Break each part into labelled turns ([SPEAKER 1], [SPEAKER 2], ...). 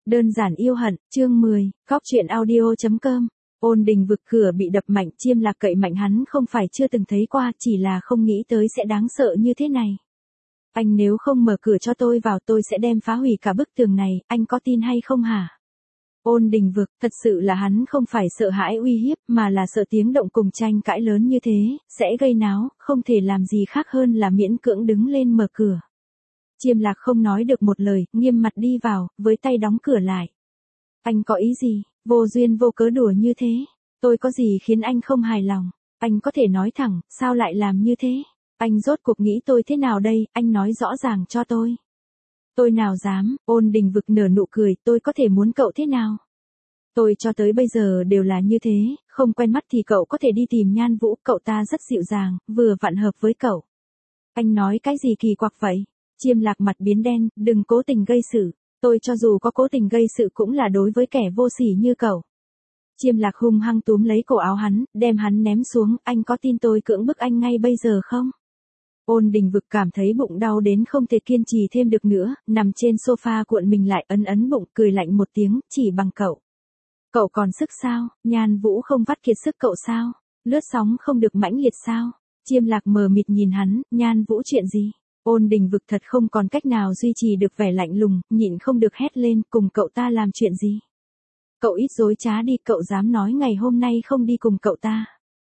[SPEAKER 1] Đơn giản yêu hận, chương 10, Góc truyện audio.com. Ôn Đình vực cửa bị đập mạnh, Chiêm Lạc cậy mạnh hắn không phải chưa từng thấy qua, chỉ là không nghĩ tới sẽ đáng sợ như thế này. Anh nếu không mở cửa cho tôi vào tôi sẽ đem phá hủy cả bức tường này, anh có tin hay không hả? Ôn Đình vực, thật sự là hắn không phải sợ hãi uy hiếp mà là sợ tiếng động cùng tranh cãi lớn như thế, sẽ gây náo, không thể làm gì khác hơn là miễn cưỡng đứng lên mở cửa. Chiêm Lạc không nói được một lời, nghiêm mặt đi vào, với tay đóng cửa lại. Anh có ý gì, vô duyên vô cớ đùa như thế? Tôi có gì khiến anh không hài lòng? Anh có thể nói thẳng, sao lại làm như thế? Anh rốt cuộc nghĩ tôi thế nào đây, anh nói rõ ràng cho tôi. Tôi nào dám, Ôn Đình vực nở nụ cười, tôi có thể muốn cậu thế nào? Tôi cho tới bây giờ đều là như thế, không quen mắt thì cậu có thể đi tìm Nhan Vũ, cậu ta rất dịu dàng, vừa vặn hợp với cậu. Anh nói cái gì kỳ quặc vậy? Chiêm Lạc mặt biến đen, đừng cố tình gây sự, tôi cho dù có cố tình gây sự cũng là đối với kẻ vô sỉ như cậu. Chiêm Lạc hung hăng túm lấy cổ áo hắn, đem hắn ném xuống, anh có tin tôi cưỡng bức anh ngay bây giờ không? Ôn Đình vực cảm thấy bụng đau đến không thể kiên trì thêm được nữa, nằm trên sofa cuộn mình lại ấn bụng, cười lạnh một tiếng, chỉ bằng cậu. Cậu còn sức sao, Nhan Vũ không vắt kiệt sức cậu sao, lướt sóng không được mãnh liệt sao? Chiêm Lạc mờ mịt nhìn hắn, Nhan Vũ chuyện gì? Ôn Đình vực thật không còn cách nào duy trì được vẻ lạnh lùng, nhịn không được hét lên, cùng cậu ta làm chuyện gì? Cậu ít dối trá đi, cậu dám nói ngày hôm nay không đi cùng cậu ta.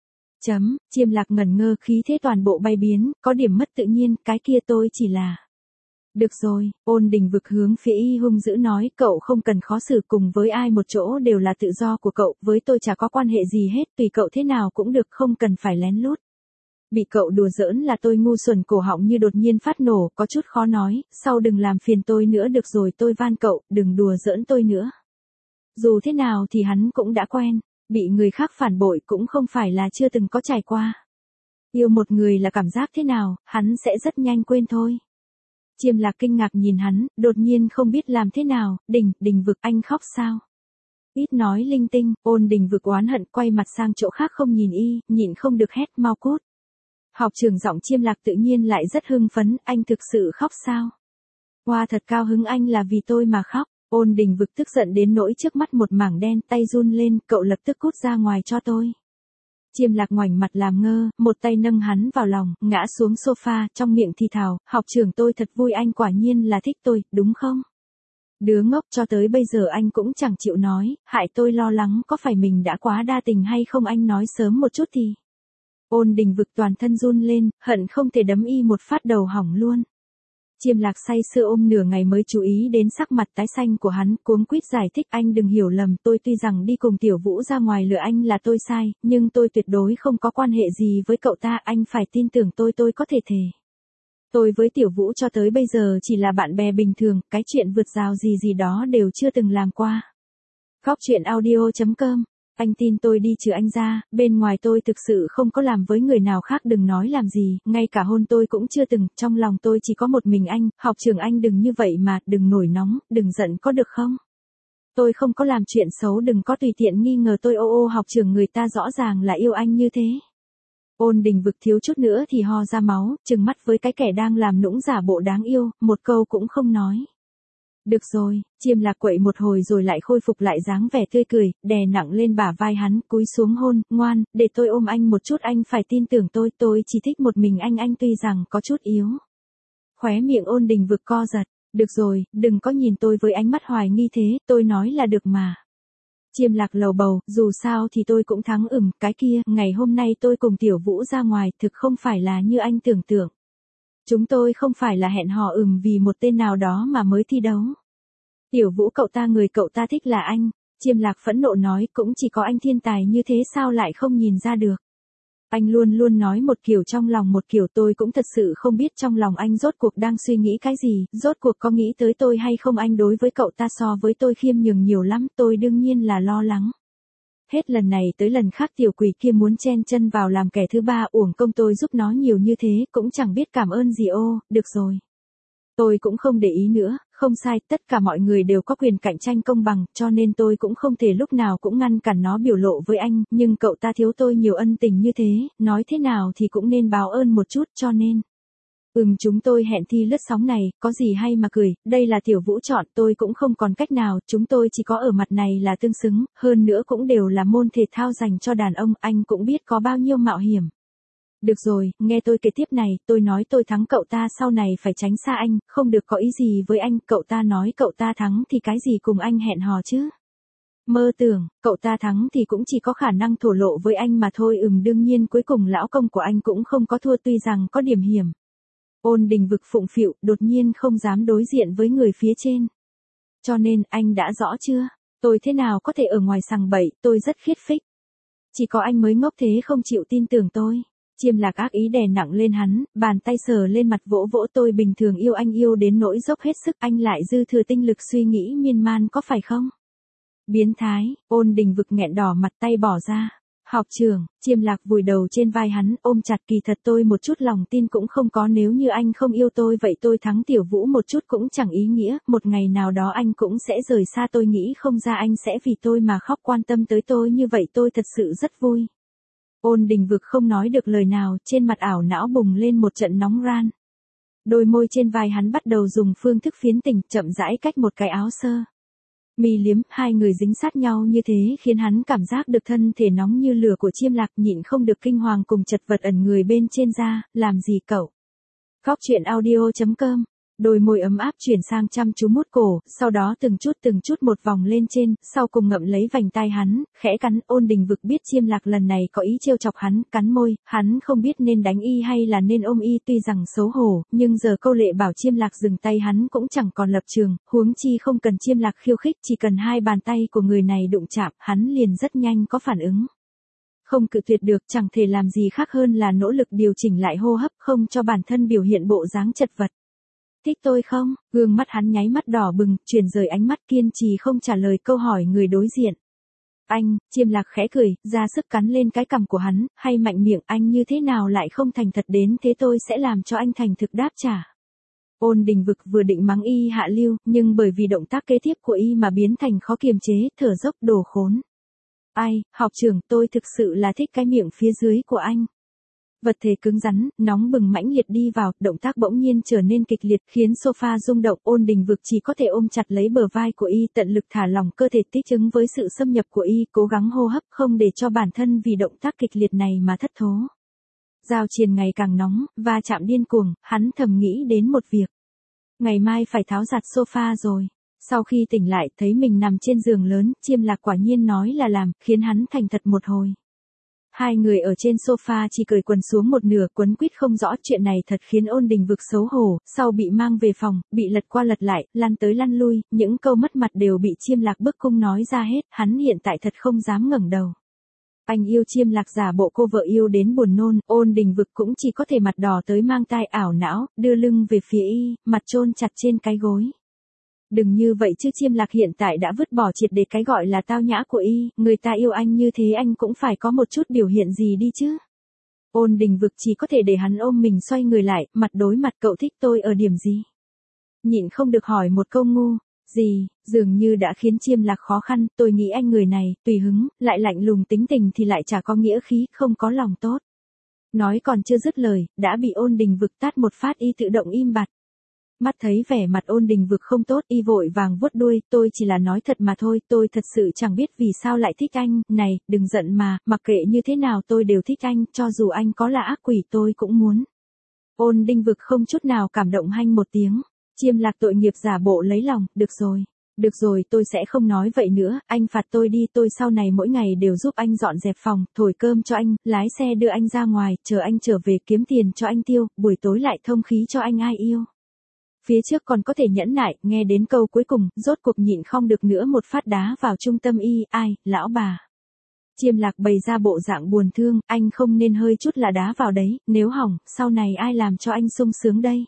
[SPEAKER 1] Chiêm Lạc ngẩn ngơ, khí thế toàn bộ bay biến, có điểm mất tự nhiên, cái kia tôi chỉ là... Được rồi, Ôn Đình vực hướng phía y hung dữ nói, cậu không cần khó xử, cùng với ai một chỗ đều là tự do của cậu, với tôi chả có quan hệ gì hết, tùy cậu thế nào cũng được, không cần phải lén lút. Bị cậu đùa giỡn là tôi ngu xuẩn, cổ họng như đột nhiên phát nổ, có chút khó nói, sau đừng làm phiền tôi nữa được rồi, tôi van cậu, đừng đùa giỡn tôi nữa. Dù thế nào thì hắn cũng đã quen, bị người khác phản bội cũng không phải là chưa từng có trải qua. Yêu một người là cảm giác thế nào, hắn sẽ rất nhanh quên thôi. Chiêm Lạc kinh ngạc nhìn hắn, đột nhiên không biết làm thế nào, Đình vực, anh khóc sao? Ít nói linh tinh, Ôn Đình vực oán hận quay mặt sang chỗ khác không nhìn y, nhịn không được hét mau cút. Học trưởng giọng Chiêm Lạc tự nhiên lại rất hưng phấn, anh thực sự khóc sao? Hoa thật cao hứng, anh là vì tôi mà khóc. Ôn Đình vực tức giận đến nỗi trước mắt một mảng đen, tay run lên, cậu lập tức cút ra ngoài cho tôi. Chiêm Lạc ngoảnh mặt làm ngơ, một tay nâng hắn vào lòng, ngã xuống sofa, trong miệng thì thào, học trưởng tôi thật vui, anh quả nhiên là thích tôi, đúng không? Đứa ngốc, cho tới bây giờ anh cũng chẳng chịu nói, hại tôi lo lắng có phải mình đã quá đa tình hay không, anh nói sớm một chút thì. Ôn Đình vực toàn thân run lên, hận không thể đấm y một phát đầu hỏng luôn. Chiêm Lạc say sưa ôm nửa ngày mới chú ý đến sắc mặt tái xanh của hắn, cuống quýt giải thích, anh đừng hiểu lầm, tôi tuy rằng đi cùng Tiểu Vũ ra ngoài lừa anh là tôi sai, nhưng tôi tuyệt đối không có quan hệ gì với cậu ta, anh phải tin tưởng tôi có thể thề. Tôi với Tiểu Vũ cho tới bây giờ chỉ là bạn bè bình thường, cái chuyện vượt rào gì đó đều chưa từng làm qua. Góc truyện audio.com. Anh tin tôi đi, trừ anh ra, bên ngoài tôi thực sự không có làm với người nào khác, đừng nói làm gì, ngay cả hôn tôi cũng chưa từng, trong lòng tôi chỉ có một mình anh, học trưởng anh đừng như vậy mà, đừng nổi nóng, đừng giận có được không? Tôi không có làm chuyện xấu, đừng có tùy tiện nghi ngờ tôi, ô học trưởng, người ta rõ ràng là yêu anh như thế. Ôn Đình vực thiếu chút nữa thì ho ra máu, trừng mắt với cái kẻ đang làm nũng giả bộ đáng yêu, một câu cũng không nói. Được rồi, Chiêm Lạc quậy một hồi rồi lại khôi phục lại dáng vẻ tươi cười, đè nặng lên bả vai hắn, cúi xuống hôn, ngoan, để tôi ôm anh một chút, anh phải tin tưởng tôi chỉ thích một mình anh tuy rằng có chút yếu. Khóe miệng Ôn Đình vực co giật, được rồi, đừng có nhìn tôi với ánh mắt hoài nghi thế, tôi nói là được mà. Chiêm Lạc lầu bầu, dù sao thì tôi cũng thắng, cái kia, ngày hôm nay tôi cùng Tiểu Vũ ra ngoài, thực không phải là như anh tưởng tượng. Chúng tôi không phải là hẹn hò vì một tên nào đó mà mới thi đấu. Tiểu Vũ cậu ta, người cậu ta thích là anh. Chiêm Lạc phẫn nộ nói, cũng chỉ có anh thiên tài như thế sao lại không nhìn ra được. Anh luôn luôn nói một kiểu trong lòng một kiểu, tôi cũng thật sự không biết trong lòng anh rốt cuộc đang suy nghĩ cái gì, rốt cuộc có nghĩ tới tôi hay không, anh đối với cậu ta so với tôi khiêm nhường nhiều lắm, tôi đương nhiên là lo lắng. Hết lần này tới lần khác tiểu quỷ kia muốn chen chân vào làm kẻ thứ ba, uổng công tôi giúp nó nhiều như thế, cũng chẳng biết cảm ơn gì. Ô, được rồi. Tôi cũng không để ý nữa, không sai, tất cả mọi người đều có quyền cạnh tranh công bằng, cho nên tôi cũng không thể lúc nào cũng ngăn cản nó biểu lộ với anh, nhưng cậu ta thiếu tôi nhiều ân tình như thế, nói thế nào thì cũng nên báo ơn một chút, cho nên. Chúng tôi hẹn thi lướt sóng này, có gì hay mà cười, đây là Tiểu Vũ chọn, tôi cũng không còn cách nào, chúng tôi chỉ có ở mặt này là tương xứng, hơn nữa cũng đều là môn thể thao dành cho đàn ông, anh cũng biết có bao nhiêu mạo hiểm. Được rồi, nghe tôi kể tiếp này, tôi nói tôi thắng cậu ta sau này phải tránh xa anh, không được có ý gì với anh, cậu ta nói cậu ta thắng thì cái gì cùng anh hẹn hò chứ. Mơ tưởng, cậu ta thắng thì cũng chỉ có khả năng thổ lộ với anh mà thôi. Đương nhiên cuối cùng lão công của anh cũng không có thua tuy rằng có điểm hiểm. Ôn Đình Vực phụng phịu, đột nhiên không dám đối diện với người phía trên. Cho nên, anh đã rõ chưa? Tôi thế nào có thể ở ngoài sằng bậy, tôi rất khiết phích. Chỉ có anh mới ngốc thế không chịu tin tưởng tôi. Chiêm Lạc ác ý đè nặng lên hắn, bàn tay sờ lên mặt vỗ vỗ tôi bình thường yêu anh yêu đến nỗi dốc hết sức anh lại dư thừa tinh lực suy nghĩ miên man có phải không? Biến thái, Ôn Đình Vực nghẹn đỏ mặt tay bỏ ra. Học trưởng, Chiêm Lạc vùi đầu trên vai hắn, ôm chặt kỳ thật tôi một chút lòng tin cũng không có nếu như anh không yêu tôi vậy tôi thắng Tiểu Vũ một chút cũng chẳng ý nghĩa, một ngày nào đó anh cũng sẽ rời xa tôi nghĩ không ra anh sẽ vì tôi mà khóc quan tâm tới tôi như vậy tôi thật sự rất vui. Ôn Đình Vực không nói được lời nào, trên mặt ảo não bùng lên một trận nóng ran. Đôi môi trên vai hắn bắt đầu dùng phương thức phiến tình chậm rãi cách một cái áo sơ. Mi liếm, hai người dính sát nhau như thế khiến hắn cảm giác được thân thể nóng như lửa của Chiêm Lạc nhịn không được kinh hoàng cùng chật vật ẩn người bên trên da, làm gì cậu? Góc truyện audio.com. Đôi môi ấm áp chuyển sang chăm chú mút cổ, sau đó từng chút một vòng lên trên, sau cùng ngậm lấy vành tai hắn, khẽ cắn. Ôn Đình Vực biết Chiêm Lạc lần này có ý trêu chọc hắn, cắn môi, hắn không biết nên đánh y hay là nên ôm y tuy rằng xấu hổ, nhưng giờ câu lệ bảo Chiêm Lạc dừng tay hắn cũng chẳng còn lập trường, huống chi không cần Chiêm Lạc khiêu khích, chỉ cần hai bàn tay của người này đụng chạm, hắn liền rất nhanh có phản ứng. Không cự tuyệt được chẳng thể làm gì khác hơn là nỗ lực điều chỉnh lại hô hấp không cho bản thân biểu hiện bộ dáng chật vật. Thích tôi không? Gương mắt hắn nháy mắt đỏ bừng, chuyển rời ánh mắt kiên trì không trả lời câu hỏi người đối diện. Anh, Chiêm Lạc khẽ cười, ra sức cắn lên cái cằm của hắn, hay mạnh miệng anh như thế nào lại không thành thật đến thế tôi sẽ làm cho anh thành thực đáp trả. Ôn Đình Vực vừa định mắng y hạ lưu, nhưng bởi vì động tác kế tiếp của y mà biến thành khó kiềm chế, thở dốc đồ khốn. Ai, học trưởng, tôi thực sự là thích cái miệng phía dưới của anh. Vật thể cứng rắn, nóng bừng mãnh liệt đi vào, động tác bỗng nhiên trở nên kịch liệt khiến sofa rung động. Ôn Đình Vực chỉ có thể ôm chặt lấy bờ vai của y tận lực thả lỏng cơ thể thích ứng với sự xâm nhập của y, cố gắng hô hấp không để cho bản thân vì động tác kịch liệt này mà thất thố. Giao triền ngày càng nóng, va chạm điên cuồng, hắn thầm nghĩ đến một việc. Ngày mai phải tháo giặt sofa rồi. Sau khi tỉnh lại thấy mình nằm trên giường lớn, Chiêm Lạc quả nhiên nói là làm, khiến hắn thành thật một hồi. Hai người ở trên sofa chỉ cởi quần xuống một nửa quấn quýt không rõ chuyện này thật khiến Ôn Đình Vực xấu hổ, sau bị mang về phòng, bị lật qua lật lại, lăn tới lăn lui, những câu mất mặt đều bị Chiêm Lạc bức cung nói ra hết, hắn hiện tại thật không dám ngẩng đầu. Anh yêu Chiêm Lạc giả bộ cô vợ yêu đến buồn nôn, Ôn Đình Vực cũng chỉ có thể mặt đỏ tới mang tai ảo não, đưa lưng về phía y, mặt chôn chặt trên cái gối. Đừng như vậy chứ Chiêm Lạc hiện tại đã vứt bỏ triệt để cái gọi là tao nhã của y, người ta yêu anh như thế anh cũng phải có một chút biểu hiện gì đi chứ. Ôn Đình Vực chỉ có thể để hắn ôm mình xoay người lại, mặt đối mặt cậu thích tôi ở điểm gì? Nhịn không được hỏi một câu ngu, gì, dường như đã khiến Chiêm Lạc khó khăn, tôi nghĩ anh người này, tùy hứng, lại lạnh lùng tính tình thì lại chả có nghĩa khí, không có lòng tốt. Nói còn chưa dứt lời, đã bị Ôn Đình Vực tát một phát y tự động im bặt. Mắt thấy vẻ mặt Ôn Đình Vực không tốt y vội vàng vuốt đuôi, tôi chỉ là nói thật mà thôi, tôi thật sự chẳng biết vì sao lại thích anh, này, đừng giận mà, mặc kệ như thế nào tôi đều thích anh, cho dù anh có là ác quỷ tôi cũng muốn. Ôn Đình Vực không chút nào cảm động hanh một tiếng, Chiêm Lạc tội nghiệp giả bộ lấy lòng, được rồi tôi sẽ không nói vậy nữa, anh phạt tôi đi tôi sau này mỗi ngày đều giúp anh dọn dẹp phòng, thổi cơm cho anh, lái xe đưa anh ra ngoài, chờ anh trở về kiếm tiền cho anh tiêu, buổi tối lại thông khí cho anh ai yêu. Phía trước còn có thể nhẫn nại, nghe đến câu cuối cùng, rốt cuộc nhịn không được nữa một phát đá vào trung tâm y, ai, lão bà. Chiêm Lạc bày ra bộ dạng buồn thương, anh không nên hơi chút là đá vào đấy, nếu hỏng, sau này ai làm cho anh sung sướng đây.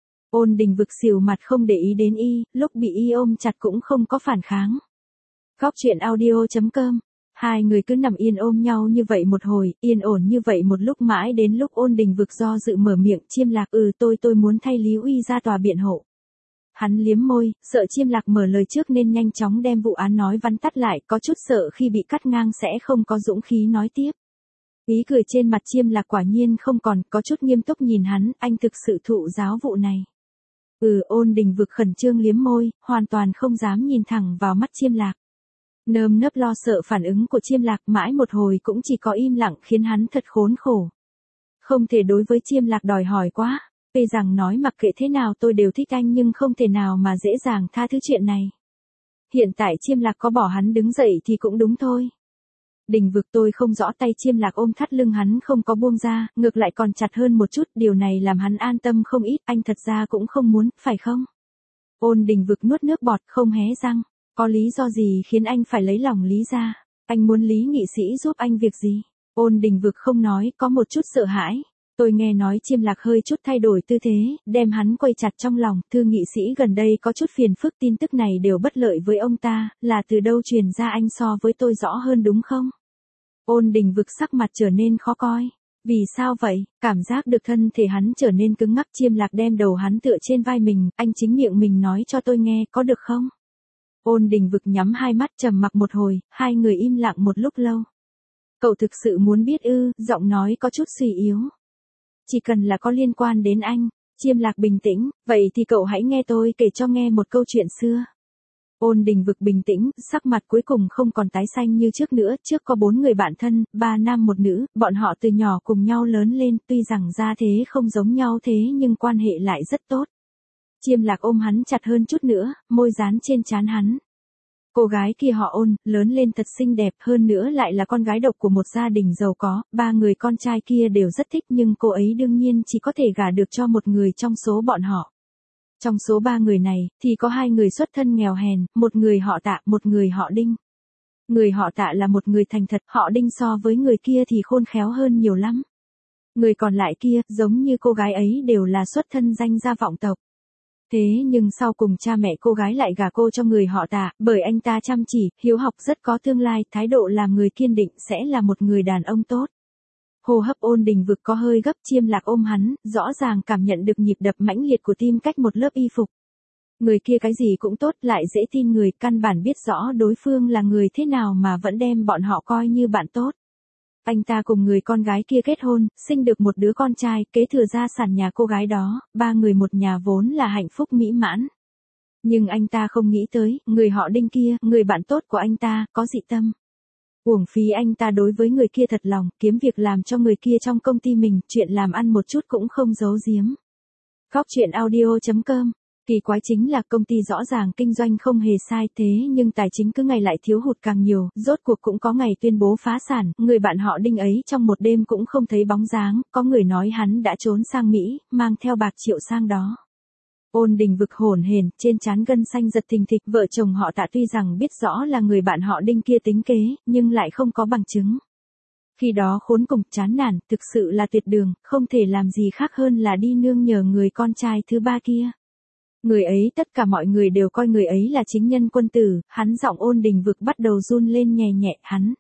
[SPEAKER 1] Ôn Đình Vực xỉu mặt không để ý đến y, lúc bị y ôm chặt cũng không có phản kháng. Góc truyện audio.com. Hai người cứ nằm yên ôm nhau như vậy một hồi, yên ổn như vậy một lúc mãi đến lúc Ôn Đình Vực do dự mở miệng, Chiêm Lạc tôi muốn thay Lý Uy ra tòa biện hộ. Hắn liếm môi, sợ Chiêm Lạc mở lời trước nên nhanh chóng đem vụ án nói vắn tắt lại, có chút sợ khi bị cắt ngang sẽ không có dũng khí nói tiếp. Ý cười trên mặt Chiêm Lạc quả nhiên không còn, có chút nghiêm túc nhìn hắn, anh thực sự thụ giáo vụ này. Ôn Đình Vực khẩn trương liếm môi, hoàn toàn không dám nhìn thẳng vào mắt Chiêm Lạc. Nơm nớp lo sợ phản ứng của Chiêm Lạc mãi một hồi cũng chỉ có im lặng khiến hắn thật khốn khổ. Không thể đối với Chiêm Lạc đòi hỏi quá, tuy rằng nói mặc kệ thế nào tôi đều thích anh nhưng không thể nào mà dễ dàng tha thứ chuyện này. Hiện tại Chiêm Lạc có bỏ hắn đứng dậy thì cũng đúng thôi. Đình Vực tôi không rõ, tay Chiêm Lạc ôm thắt lưng hắn không có buông ra, ngược lại còn chặt hơn một chút, điều này làm hắn an tâm không ít, anh thật ra cũng không muốn, phải không? Ôn Đình Vực nuốt nước bọt không hé răng, có lý do gì khiến anh phải lấy lòng Lý ra? Anh muốn Lý nghị sĩ giúp anh việc gì? Ôn Đình Vực không nói, có một chút sợ hãi. Tôi nghe nói Chiêm Lạc hơi chút thay đổi tư thế, đem hắn quay chặt trong lòng, thư nghị sĩ gần đây có chút phiền phức, tin tức này đều bất lợi với ông ta, là từ đâu truyền ra, anh so với tôi rõ hơn đúng không? Ôn Đình Vực sắc mặt trở nên khó coi. Vì sao vậy? Cảm giác được thân thể hắn trở nên cứng ngắc. Chiêm Lạc đem đầu hắn tựa trên vai mình, anh chính miệng mình nói cho tôi nghe, có được không? Ôn Đình Vực nhắm hai mắt trầm mặc một hồi, hai người im lặng một lúc lâu. Cậu thực sự muốn biết ư? Giọng nói có chút suy yếu. Chỉ cần là có liên quan đến anh. Chiêm Lạc bình tĩnh, vậy thì cậu hãy nghe tôi kể cho nghe một câu chuyện xưa. Ôn Đình Vực bình tĩnh, sắc mặt cuối cùng không còn tái xanh như trước nữa, trước có 4 người bạn thân, 3 nam 1 nữ, bọn họ từ nhỏ cùng nhau lớn lên, tuy rằng gia thế không giống nhau thế nhưng quan hệ lại rất tốt. Chiêm Lạc ôm hắn chặt hơn chút nữa, môi dán trên trán hắn. Cô gái kia họ Ôn, lớn lên thật xinh đẹp, hơn nữa lại là con gái độc của một gia đình giàu có, 3 người con trai kia đều rất thích nhưng cô ấy đương nhiên chỉ có thể gả được cho một người trong số bọn họ. Trong số 3 người này, thì có 2 người xuất thân nghèo hèn, một người họ Tạ, một người họ Đinh. Người họ Tạ là một người thành thật, họ Đinh so với người kia thì khôn khéo hơn nhiều lắm. Người còn lại kia, giống như cô gái ấy đều là xuất thân danh gia vọng tộc. Thế nhưng sau cùng cha mẹ cô gái lại gả cô cho người họ Tạ, bởi anh ta chăm chỉ, hiếu học, rất có tương lai, thái độ làm người kiên định, sẽ là một người đàn ông tốt. Hô hấp Ôn Đình Vực có hơi gấp, Chiêm Lạc ôm hắn, rõ ràng cảm nhận được nhịp đập mãnh liệt của tim cách một lớp y phục. Người kia cái gì cũng tốt, lại dễ tin người, căn bản biết rõ đối phương là người thế nào mà vẫn đem bọn họ coi như bạn tốt. Anh ta cùng người con gái kia kết hôn, sinh được một đứa con trai, kế thừa gia sản nhà cô gái đó, 3 người một nhà vốn là hạnh phúc mỹ mãn. Nhưng anh ta không nghĩ tới, người họ Đinh kia, người bạn tốt của anh ta, có dị tâm. Uổng phí anh ta đối với người kia thật lòng, kiếm việc làm cho người kia trong công ty mình, chuyện làm ăn một chút cũng không giấu giếm. Góc chuyện audio.com. Kỳ quái chính là công ty rõ ràng kinh doanh không hề sai, thế nhưng tài chính cứ ngày lại thiếu hụt càng nhiều, rốt cuộc cũng có ngày tuyên bố phá sản, người bạn họ Đinh ấy trong một đêm cũng không thấy bóng dáng, có người nói hắn đã trốn sang Mỹ, mang theo bạc triệu sang đó. Ôn Đình Vực hổn hển, trên trán gân xanh giật thình thịch, vợ chồng họ Tạ tuy rằng biết rõ là người bạn họ Đinh kia tính kế, nhưng lại không có bằng chứng. Khi đó khốn cùng, chán nản, thực sự là tuyệt đường, không thể làm gì khác hơn là đi nương nhờ người con trai thứ 3 kia. Người ấy, tất cả mọi người đều coi người ấy là chính nhân quân tử, hắn giọng Ôn Đình Vực bắt đầu run lên nhẹ nhẹ,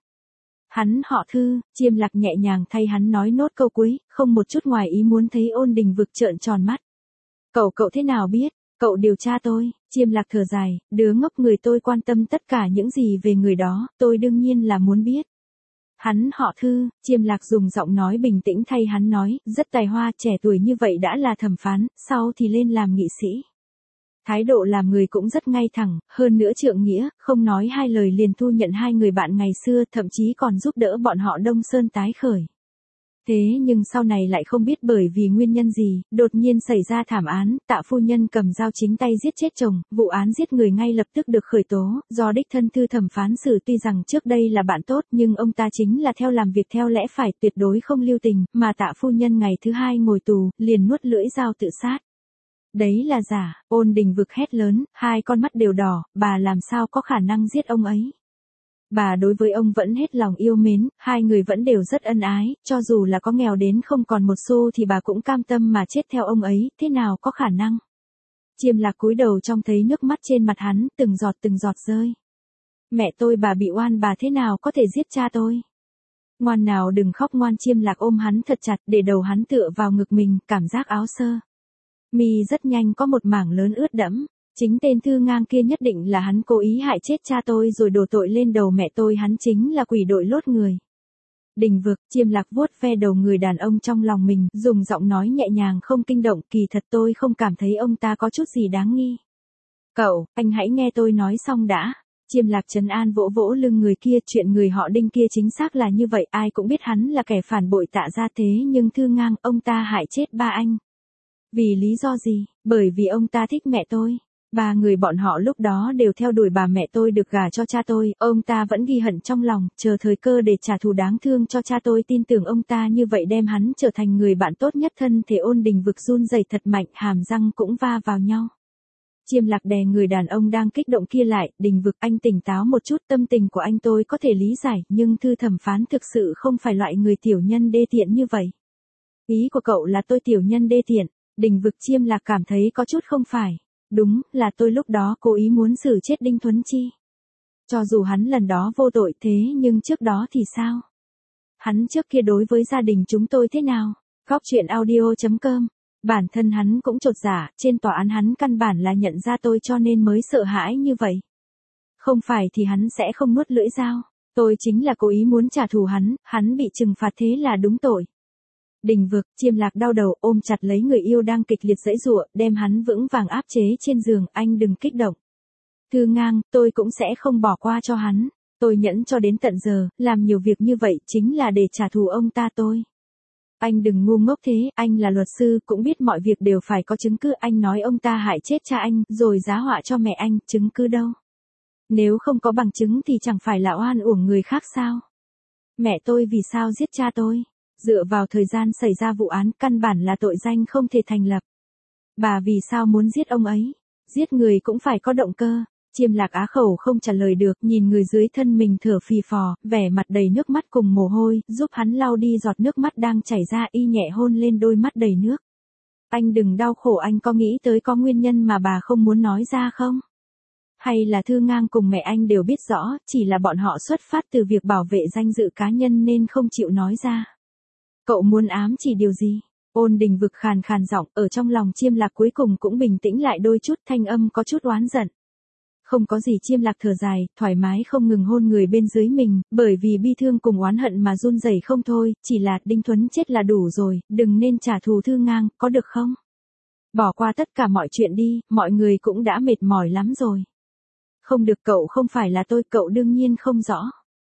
[SPEAKER 1] hắn họ Thư. Chiêm Lạc nhẹ nhàng thay hắn nói nốt câu cuối, không một chút ngoài ý muốn, thấy Ôn Đình Vực trợn tròn mắt. Cậu thế nào biết? Cậu điều tra tôi. Chiêm Lạc thở dài, đứa ngốc, người tôi quan tâm tất cả những gì về người đó, tôi đương nhiên là muốn biết. Hắn họ Thư. Chiêm Lạc dùng giọng nói bình tĩnh thay hắn nói, rất tài hoa, trẻ tuổi như vậy đã là thẩm phán, sau thì lên làm nghị sĩ. Thái độ làm người cũng rất ngay thẳng, hơn nữa trượng nghĩa, không nói hai lời liền thu nhận 2 người bạn ngày xưa, thậm chí còn giúp đỡ bọn họ Đông Sơn tái khởi. Thế nhưng sau này lại không biết bởi vì nguyên nhân gì, đột nhiên xảy ra thảm án, Tạ phu nhân cầm dao chính tay giết chết chồng, vụ án giết người ngay lập tức được khởi tố, do đích thân Thư thẩm phán xử, tuy rằng trước đây là bạn tốt nhưng ông ta chính là theo làm việc theo lẽ phải, tuyệt đối không lưu tình, mà Tạ phu nhân ngày thứ 2 ngồi tù, liền nuốt lưỡi dao tự sát. Đấy là giả. Ôn Đình Vực hét lớn, 2 con mắt đều đỏ, bà làm sao có khả năng giết ông ấy. Bà đối với ông vẫn hết lòng yêu mến, 2 người vẫn đều rất ân ái, cho dù là có nghèo đến không còn một xu thì bà cũng cam tâm mà chết theo ông ấy, thế nào có khả năng. Chiêm Lạc cúi đầu trông thấy nước mắt trên mặt hắn, từng giọt rơi. Mẹ tôi bà bị oan, bà thế nào có thể giết cha tôi. Ngoan nào đừng khóc ngoan. Chiêm Lạc ôm hắn thật chặt, để đầu hắn tựa vào ngực mình, cảm giác áo sơ mi rất nhanh có một mảng lớn ướt đẫm. Chính tên Thư Ngang kia nhất định là hắn cố ý hại chết cha tôi rồi đổ tội lên đầu mẹ tôi, hắn chính là quỷ đội lốt người. Đình vực, Chiêm Lạc vuốt ve đầu người đàn ông trong lòng mình, dùng giọng nói nhẹ nhàng không kinh động, kỳ thật tôi không cảm thấy ông ta có chút gì đáng nghi. Cậu, anh hãy nghe tôi nói xong đã. Chiêm Lạc trấn an vỗ vỗ lưng người kia, chuyện người họ Đinh kia chính xác là như vậy, ai cũng biết hắn là kẻ phản bội Tạ gia thế nhưng Thư Ngang, ông ta hại chết ba anh. Vì lý do gì? Bởi vì ông ta thích mẹ tôi. Ba người bọn họ lúc đó đều theo đuổi bà mẹ tôi được gả cho cha tôi, ông ta vẫn ghi hận trong lòng, chờ thời cơ để trả thù đáng thương cho cha tôi, tin tưởng ông ta như vậy đem hắn trở thành người bạn tốt nhất. Thân thể Ôn Đình Vực run rẩy thật mạnh, hàm răng cũng va vào nhau. Chiêm Lạc đè người đàn ông đang kích động kia lại, Đình Vực, anh tỉnh táo một chút, tâm tình của anh tôi có thể lý giải, nhưng thư thẩm phán thực sự không phải loại người tiểu nhân đê tiện như vậy. Ý của cậu là tôi tiểu nhân đê tiện? Đình Vực, Chiêm Lạc cảm thấy có chút không phải. Đúng, là tôi lúc đó cố ý muốn xử chết Đinh Thuấn Chi. Cho dù hắn lần đó vô tội thế nhưng trước đó thì sao? Hắn trước kia đối với gia đình chúng tôi thế nào? Góc truyện audio.com. Bản thân hắn cũng chột dạ, trên tòa án hắn căn bản là nhận ra tôi cho nên mới sợ hãi như vậy. Không phải thì hắn sẽ không nuốt lưỡi dao. Tôi chính là cố ý muốn trả thù hắn bị trừng phạt thế là đúng tội. Đình Vực, Chiêm Lạc đau đầu ôm chặt lấy người yêu đang kịch liệt giãy giụa, đem hắn vững vàng áp chế trên giường, anh đừng kích động. Thư Ngang, tôi cũng sẽ không bỏ qua cho hắn. Tôi nhẫn cho đến tận giờ, làm nhiều việc như vậy chính là để trả thù ông ta tôi. Anh đừng ngu ngốc thế, anh là luật sư, cũng biết mọi việc đều phải có chứng cứ. Anh nói ông ta hại chết cha anh, rồi giá họa cho mẹ anh, chứng cứ đâu? Nếu không có bằng chứng thì chẳng phải là oan uổng người khác sao? Mẹ tôi vì sao giết cha tôi? Dựa vào thời gian xảy ra vụ án, căn bản là tội danh không thể thành lập. Bà vì sao muốn giết ông ấy? Giết người cũng phải có động cơ. Chiêm Lạc á khẩu không trả lời được, nhìn người dưới thân mình thở phì phò, vẻ mặt đầy nước mắt cùng mồ hôi, giúp hắn lau đi giọt nước mắt đang chảy ra, y nhẹ hôn lên đôi mắt đầy nước. Anh đừng đau khổ, anh có nghĩ tới có nguyên nhân mà bà không muốn nói ra không? Hay là Thư Ngang cùng mẹ anh đều biết rõ, chỉ là bọn họ xuất phát từ việc bảo vệ danh dự cá nhân nên không chịu nói ra. Cậu muốn ám chỉ điều gì? Ôn Đình Vực khàn khàn giọng, ở trong lòng Chiêm Lạc cuối cùng cũng bình tĩnh lại đôi chút, thanh âm có chút oán giận. Không có gì. Chiêm Lạc thở dài, thoải mái không ngừng hôn người bên dưới mình, bởi vì bi thương cùng oán hận mà run rẩy không thôi, chỉ là Đinh Thuấn chết là đủ rồi, đừng nên trả thù Thư Ngang, có được không? Bỏ qua tất cả mọi chuyện đi, mọi người cũng đã mệt mỏi lắm rồi. Không được, cậu không phải là tôi, cậu đương nhiên không rõ.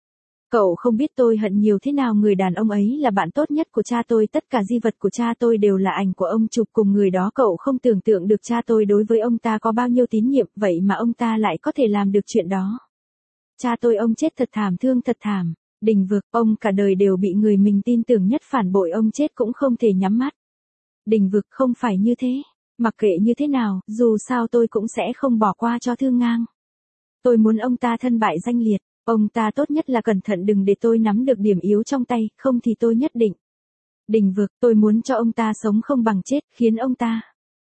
[SPEAKER 1] Cậu không biết tôi hận nhiều thế nào, người đàn ông ấy là bạn tốt nhất của cha tôi, tất cả di vật của cha tôi đều là ảnh của ông chụp cùng người đó, cậu không tưởng tượng được cha tôi đối với ông ta có bao nhiêu tín nhiệm, vậy mà ông ta lại có thể làm được chuyện đó. Cha tôi ông chết thật thảm, thương thật thảm. Đình Vực, ông cả đời đều bị người mình tin tưởng nhất phản bội, ông chết cũng không thể nhắm mắt. Đình Vực, không phải như thế. Mặc kệ như thế nào, dù sao tôi cũng sẽ không bỏ qua cho Thư Ngang. Tôi muốn ông ta thân bại danh liệt. Ông ta tốt nhất là cẩn thận đừng để tôi nắm được điểm yếu trong tay, không thì tôi nhất định. Đình Vực, tôi muốn cho ông ta sống không bằng chết, khiến ông ta.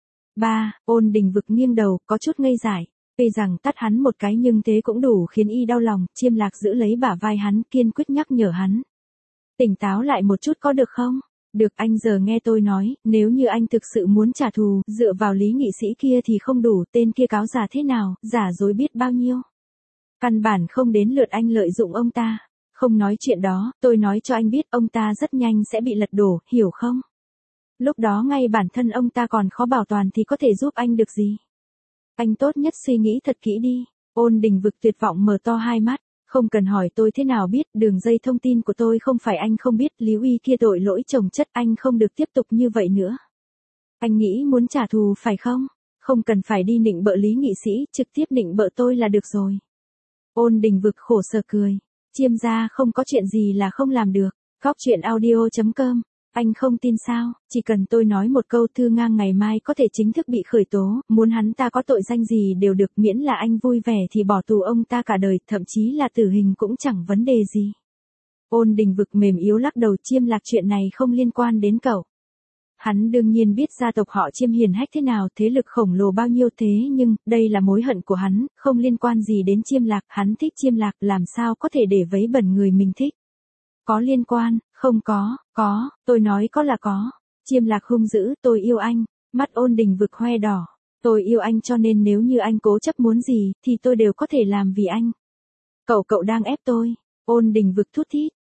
[SPEAKER 1] Ôn Đình Vực nghiêng đầu, có chút ngây dại. Tuy rằng tát hắn một cái nhưng thế cũng đủ khiến y đau lòng. Chiêm Lạc giữ lấy bả vai hắn, kiên quyết nhắc nhở hắn. Tỉnh táo lại một chút có được không? Được, anh giờ nghe tôi nói, nếu như anh thực sự muốn trả thù, dựa vào Lý nghị sĩ kia thì không đủ, tên kia cáo giả thế nào, giả dối biết bao nhiêu. Căn bản không đến lượt anh lợi dụng ông ta. Không nói chuyện đó, tôi nói cho anh biết ông ta rất nhanh sẽ bị lật đổ, hiểu không? Lúc đó ngay bản thân ông ta còn khó bảo toàn thì có thể giúp anh được gì? Anh tốt nhất suy nghĩ thật kỹ đi. Ôn Đình Vực tuyệt vọng mở to hai mắt. Không cần hỏi tôi thế nào biết, đường dây thông tin của tôi không phải anh không biết, Lý Uy kia tội lỗi chồng chất, anh không được tiếp tục như vậy nữa. Anh nghĩ muốn trả thù phải không? Không cần phải đi nịnh bợ Lý nghị sĩ, trực tiếp nịnh bợ tôi là được rồi. Ôn Đình Vực khổ sở cười. Chiêm gia không có chuyện gì là không làm được. Góc truyện audio.com. Anh không tin sao? Chỉ cần tôi nói một câu, Thư Ngang ngày mai có thể chính thức bị khởi tố, muốn hắn ta có tội danh gì đều được, miễn là anh vui vẻ thì bỏ tù ông ta cả đời, thậm chí là tử hình cũng chẳng vấn đề gì. Ôn Đình Vực mềm yếu lắc đầu, Chiêm Lạc, chuyện này không liên quan đến cậu. Hắn đương nhiên biết gia tộc họ Chiêm hiền hách thế nào, thế lực khổng lồ bao nhiêu, thế nhưng, đây là mối hận của hắn, không liên quan gì đến Chiêm Lạc, hắn thích Chiêm Lạc, làm sao có thể để vấy bẩn người mình thích. Có liên quan, không có, tôi nói có là có. Chiêm Lạc hung dữ, tôi yêu anh, mắt Ôn Đình Vực hoe đỏ. Tôi yêu anh cho nên nếu như anh cố chấp muốn gì, thì tôi đều có thể làm vì anh. Cậu đang ép tôi. Ôn Đình Vực thút thít,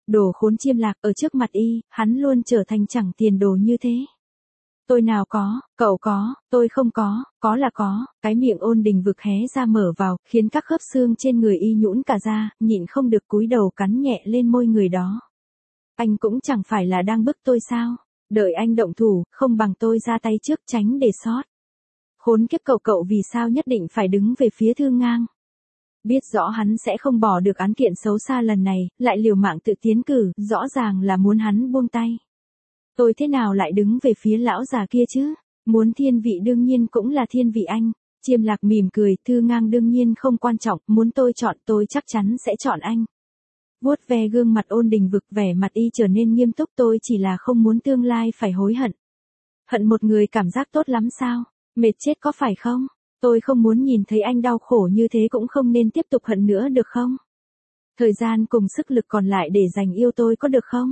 [SPEAKER 1] Đồ khốn Chiêm Lạc, ở trước mặt y, hắn luôn trở thành chẳng tiền đồ như thế. Tôi nào có, cậu có, tôi không có là có, cái miệng Ôn Đình Vực hé ra mở vào, khiến các khớp xương trên người y nhũn cả ra, nhịn không được cúi đầu cắn nhẹ lên môi người đó. Anh cũng chẳng phải là đang bức tôi sao, đợi anh động thủ, không bằng tôi ra tay trước tránh để sót. Khốn kiếp cậu vì sao nhất định phải đứng về phía Thư Ngang. Biết rõ hắn sẽ không bỏ được án kiện xấu xa lần này, lại liều mạng tự tiến cử, rõ ràng là muốn hắn buông tay. Tôi thế nào lại đứng về phía lão già kia chứ? Muốn thiên vị đương nhiên cũng là thiên vị anh. Chiêm Lạc mỉm cười, Thư Ngang đương nhiên không quan trọng, muốn tôi chọn tôi chắc chắn sẽ chọn anh. Vuốt ve gương mặt Ôn Đình Vực, vẻ mặt y trở nên nghiêm túc, tôi chỉ là không muốn tương lai phải hối hận. Hận một người cảm giác tốt lắm sao? Mệt chết có phải không? Tôi không muốn nhìn thấy anh đau khổ như thế, cũng không nên tiếp tục hận nữa được không? Thời gian cùng sức lực còn lại để dành yêu tôi có được không?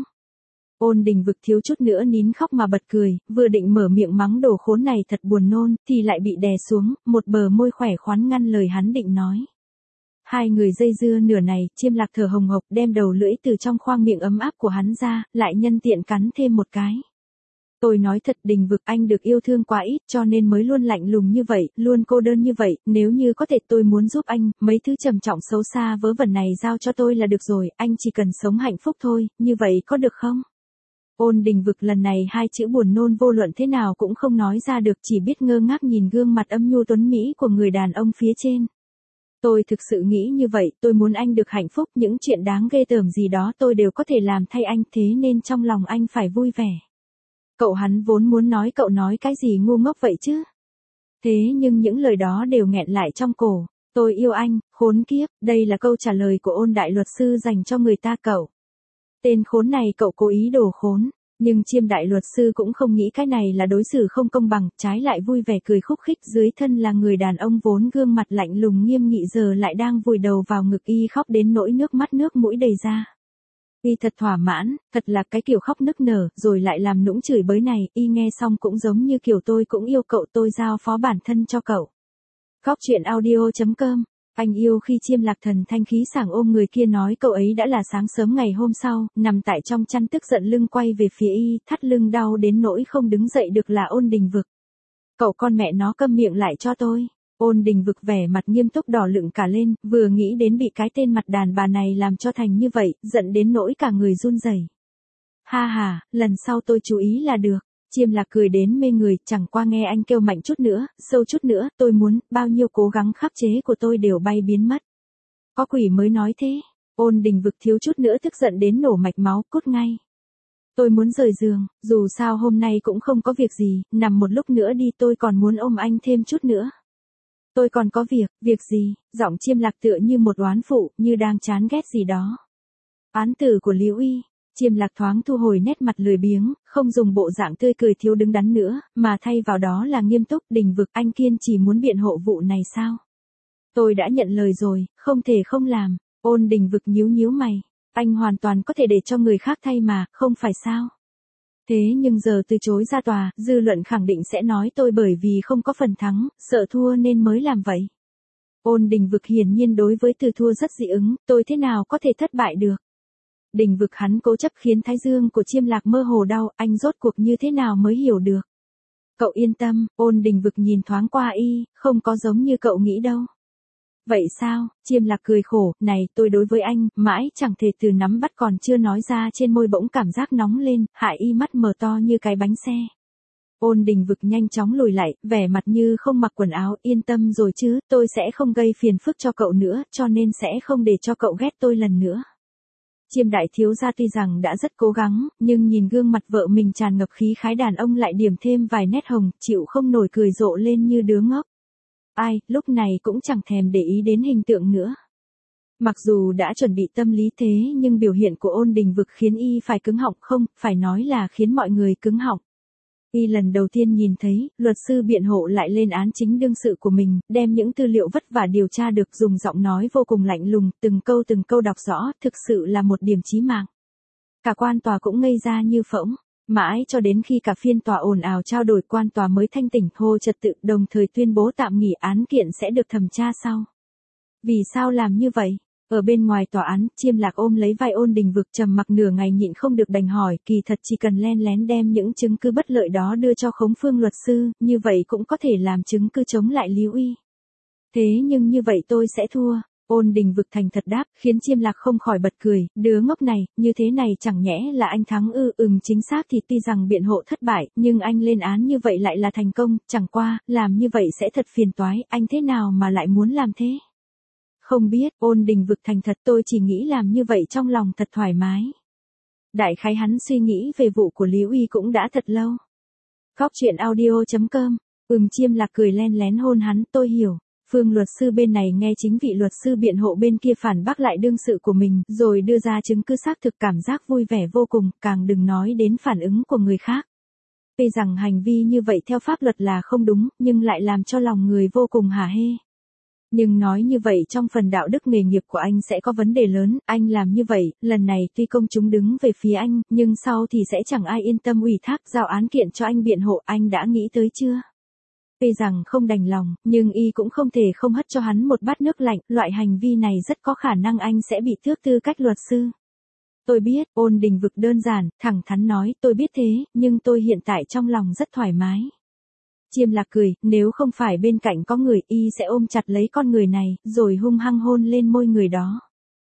[SPEAKER 1] Ôn Đình Vực thiếu chút nữa nín khóc mà bật cười, vừa định mở miệng mắng đồ khốn này thật buồn nôn, thì lại bị đè xuống, một bờ môi khỏe khoắn ngăn lời hắn định nói. Hai người dây dưa nửa này, Chiêm Lạc thở hồng hộc đem đầu lưỡi từ trong khoang miệng ấm áp của hắn ra, lại nhân tiện cắn thêm một cái. Tôi nói thật Đình Vực, anh được yêu thương quá ít cho nên mới luôn lạnh lùng như vậy, luôn cô đơn như vậy, nếu như có thể tôi muốn giúp anh, mấy thứ trầm trọng xấu xa vớ vẩn này giao cho tôi là được rồi, anh chỉ cần sống hạnh phúc thôi, như vậy có được không? Ôn Đình Vực lần này hai chữ buồn nôn vô luận thế nào cũng không nói ra được, chỉ biết ngơ ngác nhìn gương mặt âm nhu tuấn mỹ của người đàn ông phía trên. Tôi thực sự nghĩ như vậy, tôi muốn anh được hạnh phúc, những chuyện đáng ghê tởm gì đó tôi đều có thể làm thay anh, thế nên trong lòng anh phải vui vẻ. Cậu hắn vốn muốn nói cậu nói cái gì ngu ngốc vậy chứ? Thế nhưng những lời đó đều nghẹn lại trong cổ. Tôi yêu anh, khốn kiếp, đây là câu trả lời của Ôn đại luật sư dành cho người ta cậu. Tên khốn này cậu cố ý đồ khốn, nhưng Chiêm đại luật sư cũng không nghĩ cái này là đối xử không công bằng, trái lại vui vẻ cười khúc khích, dưới thân là người đàn ông vốn gương mặt lạnh lùng nghiêm nghị giờ lại đang vùi đầu vào ngực y khóc đến nỗi nước mắt nước mũi đầy ra. Y thật thỏa mãn, thật là cái kiểu khóc nức nở, rồi lại làm nũng chửi bới này, y nghe xong cũng giống như kiểu tôi cũng yêu cậu, tôi giao phó bản thân cho cậu. Góc truyện audio.com. Anh yêu khi Chiêm Lạc thần thanh khí sảng ôm người kia nói câu ấy đã là sáng sớm ngày hôm sau, nằm tại trong chăn tức giận lưng quay về phía y, thắt lưng đau đến nỗi không đứng dậy được là Ôn Đình Vực. Cậu con mẹ nó câm miệng lại cho tôi. Ôn Đình Vực vẻ mặt nghiêm túc đỏ lựng cả lên, vừa nghĩ đến bị cái tên mặt đàn bà này làm cho thành như vậy, giận đến nỗi cả người run rẩy. Ha ha, lần sau tôi chú ý là được. Chiêm Lạc cười đến mê người, chẳng qua nghe anh kêu mạnh chút nữa, sâu chút nữa, tôi muốn, bao nhiêu cố gắng khắc chế của tôi đều bay biến mất. Có quỷ mới nói thế. Ôn Đình Vực thiếu chút nữa tức giận đến nổ mạch máu, cút ngay. Tôi muốn rời giường, dù sao hôm nay cũng không có việc gì, nằm một lúc nữa đi, tôi còn muốn ôm anh thêm chút nữa. Tôi còn có việc gì? Giọng Chiêm Lạc tựa như một oán phụ, như đang chán ghét gì đó. Án tử của Liễu Y. Chiêm Lạc thoáng thu hồi nét mặt lười biếng, không dùng bộ dạng tươi cười thiếu đứng đắn nữa, mà thay vào đó là nghiêm túc. Đình Vực, anh kiên chỉ muốn biện hộ vụ này sao? Tôi đã nhận lời rồi, không thể không làm. Ôn Đình Vực nhíu mày. Anh hoàn toàn có thể để cho người khác thay mà, không phải sao? Thế nhưng giờ từ chối ra tòa, dư luận khẳng định sẽ nói tôi bởi vì không có phần thắng, sợ thua nên mới làm vậy. Ôn Đình Vực hiển nhiên đối với từ thua rất dị ứng, tôi thế nào có thể thất bại được. Đình Vực hắn cố chấp khiến thái dương của Chiêm Lạc mơ hồ đau, anh rốt cuộc như thế nào mới hiểu được. Cậu yên tâm, Ôn Đình Vực nhìn thoáng qua y, không có giống như cậu nghĩ đâu. Vậy sao? Chiêm Lạc cười khổ, này tôi đối với anh, mãi chẳng thể từ nắm bắt còn chưa nói ra trên môi bỗng cảm giác nóng lên, hại y mắt mở to như cái bánh xe. Ôn Đình Vực nhanh chóng lùi lại, vẻ mặt như không mặc quần áo, yên tâm rồi chứ, tôi sẽ không gây phiền phức cho cậu nữa, cho nên sẽ không để cho cậu ghét tôi lần nữa. Chiêm đại thiếu gia tuy rằng đã rất cố gắng, nhưng nhìn gương mặt vợ mình tràn ngập khí khái đàn ông lại điểm thêm vài nét hồng, chịu không nổi cười rộ lên như đứa ngốc. Ai, lúc này cũng chẳng thèm để ý đến hình tượng nữa. Mặc dù đã chuẩn bị tâm lý thế nhưng biểu hiện của Ôn Đình Vực khiến y phải cứng họng, không, phải nói là khiến mọi người cứng họng. Y lần đầu tiên nhìn thấy, luật sư biện hộ lại lên án chính đương sự của mình, đem những tư liệu vất vả điều tra được dùng giọng nói vô cùng lạnh lùng, từng câu đọc rõ, thực sự là một điểm chí mạng. Cả quan tòa cũng ngây ra như phỗng, mãi cho đến khi cả phiên tòa ồn ào trao đổi quan tòa mới thanh tỉnh hô trật tự, đồng thời tuyên bố tạm nghỉ án kiện sẽ được thẩm tra sau. Vì sao làm như vậy? Ở bên ngoài tòa án, Chiêm Lạc ôm lấy vai Ôn Đình Vực trầm mặc nửa ngày nhịn không được đành hỏi, kỳ thật chỉ cần len lén đem những chứng cứ bất lợi đó đưa cho Khống Phương luật sư, như vậy cũng có thể làm chứng cứ chống lại Lý Uy. Thế nhưng như vậy tôi sẽ thua. Ôn Đình Vực thành thật đáp, khiến Chiêm Lạc không khỏi bật cười, đứa ngốc này, như thế này chẳng nhẽ là anh thắng ư? Chính xác thì tuy rằng biện hộ thất bại, nhưng anh lên án như vậy lại là thành công, chẳng qua, làm như vậy sẽ thật phiền toái, anh thế nào mà lại muốn làm thế? Không biết, Ôn Đình Vực thành thật, tôi chỉ nghĩ làm như vậy trong lòng thật thoải mái. Đại khái hắn suy nghĩ về vụ của Lý Uy cũng đã thật lâu. Góc truyện audio.com. Chiêm Lạc cười len lén hôn hắn, tôi hiểu. Phương luật sư bên này nghe chính vị luật sư biện hộ bên kia phản bác lại đương sự của mình, rồi đưa ra chứng cứ xác thực, cảm giác vui vẻ vô cùng, càng đừng nói đến phản ứng của người khác. Tuy rằng hành vi như vậy theo pháp luật là không đúng, nhưng lại làm cho lòng người vô cùng hả hê. Nhưng nói như vậy trong phần đạo đức nghề nghiệp của anh sẽ có vấn đề lớn, anh làm như vậy, lần này tuy công chúng đứng về phía anh, nhưng sau thì sẽ chẳng ai yên tâm ủy thác giao án kiện cho anh biện hộ, anh đã nghĩ tới chưa? Tuy rằng không đành lòng, nhưng y cũng không thể không hất cho hắn một bát nước lạnh, loại hành vi này rất có khả năng anh sẽ bị tước tư cách luật sư. Tôi biết, Ôn Đình Vực đơn giản, thẳng thắn nói, tôi biết thế, nhưng tôi hiện tại trong lòng rất thoải mái. Chiêm Lạc cười, nếu không phải bên cạnh có người, y sẽ ôm chặt lấy con người này, rồi hung hăng hôn lên môi người đó.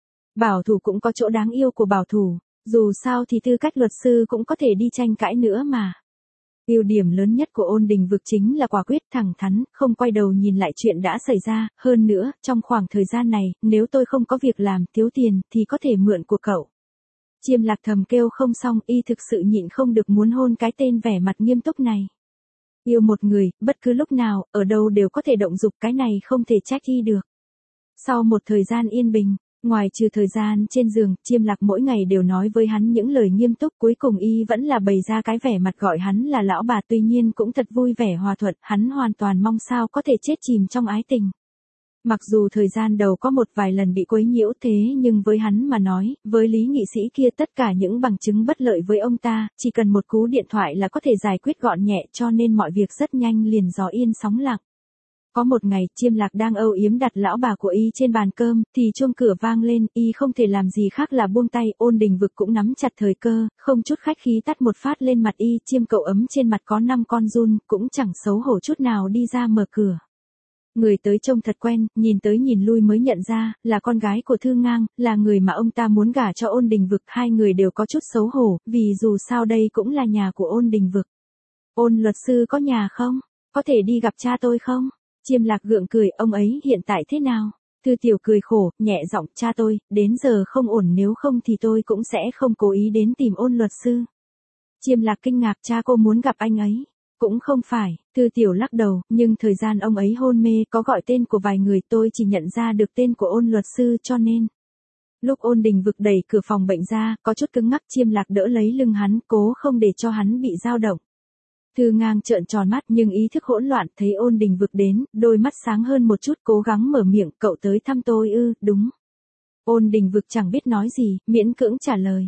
[SPEAKER 1] Bảo thủ cũng có chỗ đáng yêu của bảo thủ, dù sao thì tư cách luật sư cũng có thể đi tranh cãi nữa mà. Ưu điểm lớn nhất của Ôn Đình Vực chính là quả quyết, thẳng thắn, không quay đầu nhìn lại chuyện đã xảy ra, hơn nữa, trong khoảng thời gian này, nếu tôi không có việc làm, thiếu tiền, thì có thể mượn của cậu. Chiêm Lạc thầm kêu không xong, y thực sự nhịn không được muốn hôn cái tên vẻ mặt nghiêm túc này. Yêu một người, bất cứ lúc nào, ở đâu đều có thể động dục, cái này không thể trách y được. Sau một thời gian yên bình, ngoài trừ thời gian trên giường, Chiêm Lạc mỗi ngày đều nói với hắn những lời nghiêm túc, cuối cùng y vẫn là bày ra cái vẻ mặt gọi hắn là lão bà, tuy nhiên cũng thật vui vẻ hòa thuận, hắn hoàn toàn mong sao có thể chết chìm trong ái tình. Mặc dù thời gian đầu có một vài lần bị quấy nhiễu thế nhưng với hắn mà nói, với Lý nghị sĩ kia tất cả những bằng chứng bất lợi với ông ta, chỉ cần một cú điện thoại là có thể giải quyết gọn nhẹ, cho nên mọi việc rất nhanh liền gió yên sóng lặng. Có một ngày, Chiêm Lạc đang âu yếm đặt lão bà của y trên bàn cơm, thì chuông cửa vang lên, y không thể làm gì khác là buông tay, Ôn Đình Vực cũng nắm chặt thời cơ, không chút khách khí tát một phát lên mặt y, Chiêm cậu ấm trên mặt có 5 con giun, cũng chẳng xấu hổ chút nào đi ra mở cửa. Người tới trông thật quen, nhìn tới nhìn lui mới nhận ra, là con gái của Thư Ngang, là người mà ông ta muốn gả cho Ôn Đình Vực, hai người đều có chút xấu hổ, vì dù sao đây cũng là nhà của Ôn Đình Vực. Ôn luật sư có nhà không? Có thể đi gặp cha tôi không? Chiêm Lạc gượng cười, ông ấy hiện tại thế nào? Thư Tiểu cười khổ, nhẹ giọng, cha tôi, đến giờ không ổn, nếu không thì tôi cũng sẽ không cố ý đến tìm Ôn luật sư. Chiêm Lạc kinh ngạc, cha cô muốn gặp anh ấy. Cũng không phải, Thư Tiểu lắc đầu, nhưng thời gian ông ấy hôn mê có gọi tên của vài người, tôi chỉ nhận ra được tên của Ôn luật sư cho nên. Lúc Ôn Đình Vực đẩy cửa phòng bệnh ra, có chút cứng ngắc, Chiêm Lạc đỡ lấy lưng hắn, cố không để cho hắn bị dao động. Thư Ngang trợn tròn mắt nhưng ý thức hỗn loạn, thấy Ôn Đình Vực đến, đôi mắt sáng hơn một chút, cố gắng mở miệng, cậu tới thăm tôi ư? Đúng. Ôn Đình Vực chẳng biết nói gì, miễn cưỡng trả lời.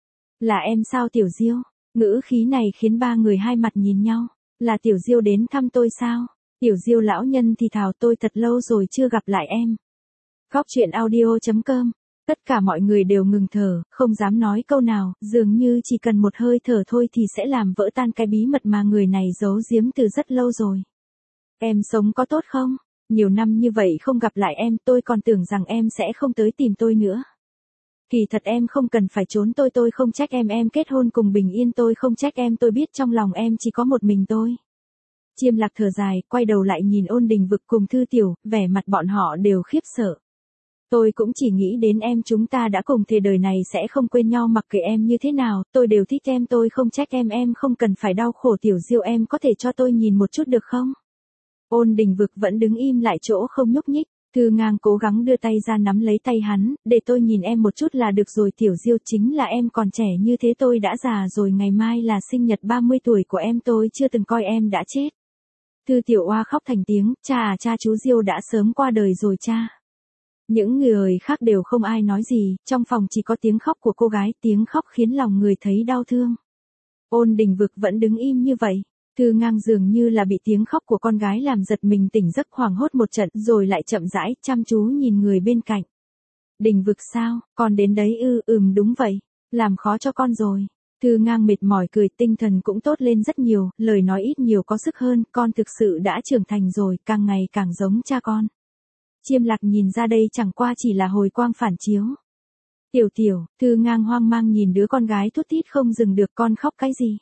[SPEAKER 1] Là em sao Tiểu Diêu? Ngữ khí này khiến ba người hai mặt nhìn nhau. Là Tiểu Diêu đến thăm tôi sao? Tiểu Diêu lão nhân thì thào, tôi thật lâu rồi chưa gặp lại em. Góc truyện audio.com. Tất cả mọi người đều ngừng thở, không dám nói câu nào, dường như chỉ cần một hơi thở thôi thì sẽ làm vỡ tan cái bí mật mà người này giấu giếm từ rất lâu rồi. Em sống có tốt không? Nhiều năm như vậy không gặp lại em, tôi còn tưởng rằng em sẽ không tới tìm tôi nữa. Kỳ thật em không cần phải trốn tôi không trách em kết hôn cùng Bình Yên tôi không trách em, tôi biết trong lòng em chỉ có một mình tôi. Chiêm Lạc thở dài, quay đầu lại nhìn Ôn Đình Vực cùng Thư Tiểu, vẻ mặt bọn họ đều khiếp sợ. Tôi cũng chỉ nghĩ đến em, chúng ta đã cùng thề đời này sẽ không quên nhau, mặc kệ em như thế nào, tôi đều thích em, tôi không trách em không cần phải đau khổ. Tiểu Diêu, em có thể cho tôi nhìn một chút được không? Ôn Đình Vực vẫn đứng im lại chỗ không nhúc nhích. Thư Ngang cố gắng đưa tay ra nắm lấy tay hắn, để tôi nhìn em một chút là được rồi. Tiểu Diêu, chính là em còn trẻ như thế, tôi đã già rồi, ngày mai là sinh nhật 30 tuổi của em, tôi chưa từng coi em đã chết. Thư Tiểu oa khóc thành tiếng, cha chú Diêu đã sớm qua đời rồi cha. Những người khác đều không ai nói gì, trong phòng chỉ có tiếng khóc của cô gái, tiếng khóc khiến lòng người thấy đau thương. Ôn Đình Vực vẫn đứng im như vậy. Thư Ngang dường như là bị tiếng khóc của con gái làm giật mình tỉnh giấc, hoảng hốt một trận rồi lại chậm rãi chăm chú nhìn người bên cạnh. Đình Vực sao, con đến đấy ư? Đúng vậy, làm khó cho con rồi. Thư Ngang mệt mỏi cười, tinh thần cũng tốt lên rất nhiều, lời nói ít nhiều có sức hơn, con thực sự đã trưởng thành rồi, càng ngày càng giống cha con. Chiêm Lạc nhìn ra đây chẳng qua chỉ là hồi quang phản chiếu. Tiểu Tiểu, Thư Ngang hoang mang nhìn đứa con gái thút thít không dừng được, con khóc cái gì?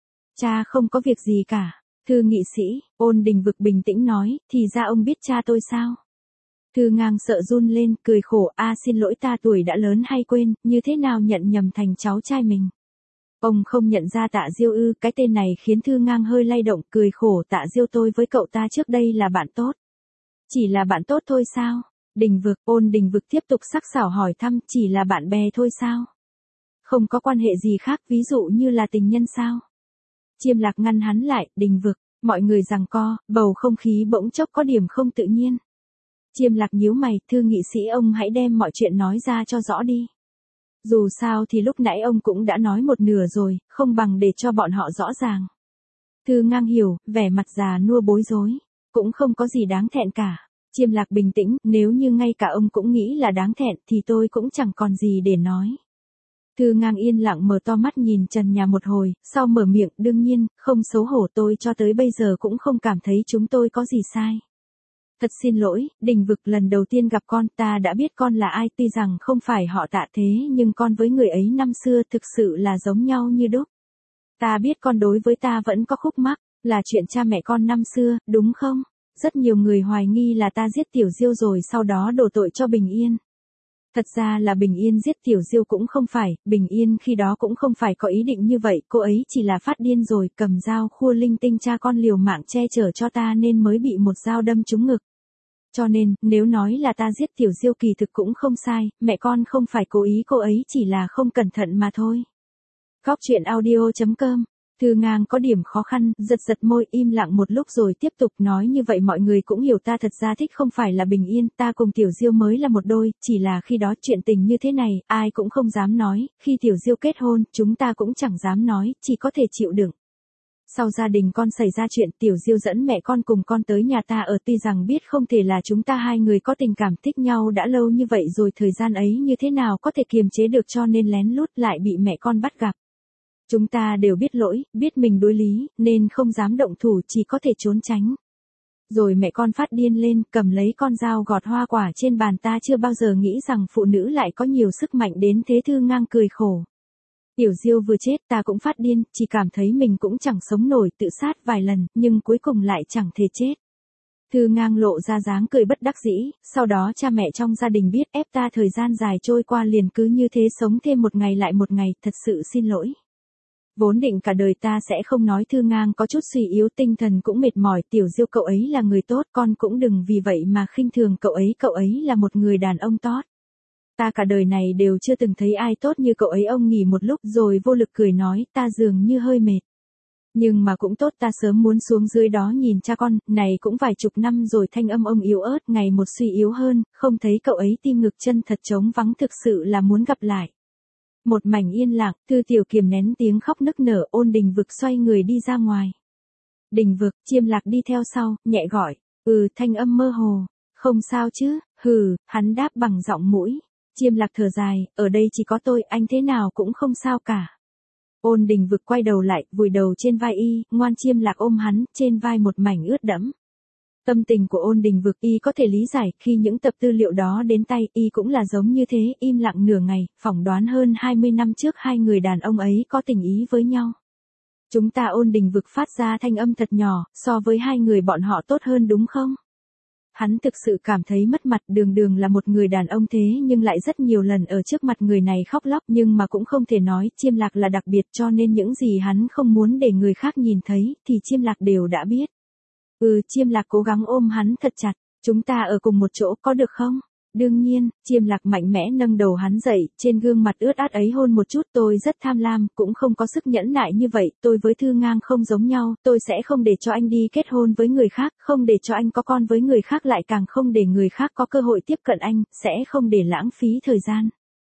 [SPEAKER 1] Cha không có việc gì cả. Thư nghị sĩ, Ôn Đình Vực bình tĩnh nói, thì ra ông biết cha tôi sao? Thư Ngang sợ run lên, cười khổ, xin lỗi, ta tuổi đã lớn hay quên, như thế nào nhận nhầm thành cháu trai mình. Ông không nhận ra Tạ Diêu ư? Cái tên này khiến Thư Ngang hơi lay động, cười khổ, Tạ Diêu tôi với cậu ta trước đây là bạn tốt. Chỉ là bạn tốt thôi sao? Đình Vực, Ôn Đình Vực tiếp tục sắc sảo hỏi thăm, chỉ là bạn bè thôi sao? Không có quan hệ gì khác, ví dụ như là tình nhân sao? Chiêm Lạc ngăn hắn lại, Đình Vực, mọi người giằng co, bầu không khí bỗng chốc có điểm không tự nhiên. Chiêm Lạc nhíu mày, Thư nghị sĩ ông hãy đem mọi chuyện nói ra cho rõ đi. Dù sao thì lúc nãy ông cũng đã nói một nửa rồi, không bằng để cho bọn họ rõ ràng. Thư Ngang hiểu, vẻ mặt già nua bối rối, cũng không có gì đáng thẹn cả. Chiêm Lạc bình tĩnh, nếu như ngay cả ông cũng nghĩ là đáng thẹn thì tôi cũng chẳng còn gì để nói. Thư Ngang yên lặng mở to mắt nhìn trần nhà một hồi, sau mở miệng, đương nhiên, không xấu hổ, tôi cho tới bây giờ cũng không cảm thấy chúng tôi có gì sai. Thật xin lỗi, Đình Vực, lần đầu tiên gặp con ta đã biết con là ai, tuy rằng không phải họ Tạ thế nhưng con với người ấy năm xưa thực sự là giống nhau như đúc. Ta biết con đối với ta vẫn có khúc mắc, là chuyện cha mẹ con năm xưa, đúng không? Rất nhiều người hoài nghi là ta giết Tiểu Diêu rồi sau đó đổ tội cho Bình Yên. Thật ra là Bình Yên giết Tiểu Diêu cũng không phải, Bình Yên khi đó cũng không phải có ý định như vậy, cô ấy chỉ là phát điên rồi, cầm dao khua linh tinh cha con liều mạng che chở cho ta nên mới bị một dao đâm trúng ngực. Cho nên, nếu nói là ta giết Tiểu Diêu kỳ thực cũng không sai, mẹ con không phải cố ý, cô ấy chỉ là không cẩn thận mà thôi. Góc truyện audio.com. Thư Ngang có điểm khó khăn, giật môi, im lặng một lúc rồi tiếp tục nói, như vậy mọi người cũng hiểu ta thật ra thích không phải là Bình Yên, ta cùng Tiểu Diêu mới là một đôi, chỉ là khi đó chuyện tình như thế này, ai cũng không dám nói, khi Tiểu Diêu kết hôn, chúng ta cũng chẳng dám nói, chỉ có thể chịu đựng. Sau gia đình con xảy ra chuyện, Tiểu Diêu dẫn mẹ con cùng con tới nhà ta ở, tuy rằng biết không thể là chúng ta hai người có tình cảm thích nhau đã lâu như vậy rồi, thời gian ấy như thế nào có thể kiềm chế được, cho nên lén lút lại bị mẹ con bắt gặp. Chúng ta đều biết lỗi, biết mình đối lý, nên không dám động thủ, chỉ có thể trốn tránh. Rồi mẹ con phát điên lên, cầm lấy con dao gọt hoa quả trên bàn, ta chưa bao giờ nghĩ rằng phụ nữ lại có nhiều sức mạnh đến thế. Thư Ngang cười khổ. Tiểu Diêu vừa chết ta cũng phát điên, chỉ cảm thấy mình cũng chẳng sống nổi, tự sát vài lần, nhưng cuối cùng lại chẳng thể chết. Thư Ngang lộ ra dáng cười bất đắc dĩ, sau đó cha mẹ trong gia đình biết, ép ta thời gian dài trôi qua liền cứ như thế sống thêm một ngày lại một ngày, thật sự xin lỗi. Vốn định cả đời ta sẽ không nói. Thư Ngang có chút suy yếu, tinh thần cũng mệt mỏi, Tiểu Diêu cậu ấy là người tốt, con cũng đừng vì vậy mà khinh thường cậu ấy là một người đàn ông tốt. Ta cả đời này đều chưa từng thấy ai tốt như cậu ấy. Ông nghỉ một lúc rồi vô lực cười nói, ta dường như hơi mệt. Nhưng mà cũng tốt, ta sớm muốn xuống dưới đó nhìn cha con, này cũng vài chục năm rồi. Thanh âm ông yếu ớt, ngày một suy yếu hơn, không thấy cậu ấy, tim ngực chân thật trống vắng, thực sự là muốn gặp lại. Một mảnh yên lặng, Thư Tiểu kiềm nén tiếng khóc nức nở, Ôn Đình Vực xoay người đi ra ngoài. Đình Vực, Chiêm Lạc đi theo sau, nhẹ gọi, thanh âm mơ hồ, không sao chứ, hắn đáp bằng giọng mũi. Chiêm Lạc thở dài, ở đây chỉ có tôi, anh thế nào cũng không sao cả. Ôn Đình Vực quay đầu lại, vùi đầu trên vai y, ngoan. Chiêm Lạc ôm hắn, trên vai một mảnh ướt đẫm. Tâm tình của Ôn Đình Vực y có thể lý giải, khi những tập tư liệu đó đến tay, y cũng là giống như thế, im lặng nửa ngày, phỏng đoán hơn 20 năm trước hai người đàn ông ấy có tình ý với nhau. Chúng ta. Ôn Đình Vực phát ra thanh âm thật nhỏ, so với hai người bọn họ tốt hơn đúng không? Hắn thực sự cảm thấy mất mặt, đường là một người đàn ông thế nhưng lại rất nhiều lần ở trước mặt người này khóc lóc, nhưng mà cũng không thể nói. Chiêm Lạc là đặc biệt, cho nên những gì hắn không muốn để người khác nhìn thấy, thì Chiêm Lạc đều đã biết. Chiêm Lạc cố gắng ôm hắn thật chặt, chúng ta ở cùng một chỗ có được không? Đương nhiên. Chiêm Lạc mạnh mẽ nâng đầu hắn dậy, trên gương mặt ướt át ấy hôn một chút. Tôi rất tham lam, cũng không có sức nhẫn nại như vậy, tôi với Thư Ngang không giống nhau, tôi sẽ không để cho anh đi kết hôn với người khác, không để cho anh có con với người khác, lại càng không để người khác có cơ hội tiếp cận anh, sẽ không để lãng phí thời gian.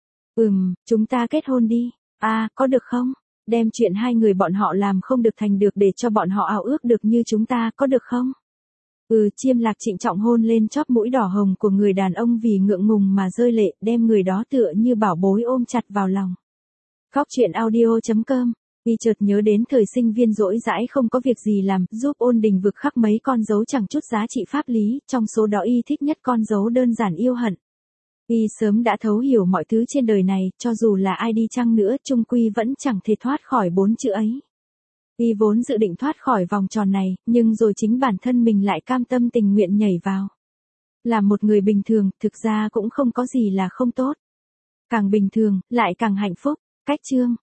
[SPEAKER 1] Chúng ta kết hôn đi. Có được không? Đem chuyện hai người bọn họ làm không được thành được, để cho bọn họ ao ước được như chúng ta, có được không? Chiêm Lạc trịnh trọng hôn lên chóp mũi đỏ hồng của người đàn ông vì ngượng ngùng mà rơi lệ, đem người đó tựa như bảo bối ôm chặt vào lòng. Góc truyện audio.com. Y chợt nhớ đến thời sinh viên rỗi rãi không có việc gì làm, giúp Ôn Đình vực khắc mấy con dấu chẳng chút giá trị pháp lý, trong số đó y thích nhất con dấu đơn giản yêu hận. Y sớm đã thấu hiểu mọi thứ trên đời này, cho dù là ai đi chăng nữa, chung quy vẫn chẳng thể thoát khỏi 4 chữ ấy. Y vốn dự định thoát khỏi vòng tròn này, nhưng rồi chính bản thân mình lại cam tâm tình nguyện nhảy vào. Là một người bình thường, thực ra cũng không có gì là không tốt. Càng bình thường, lại càng hạnh phúc. Cách chương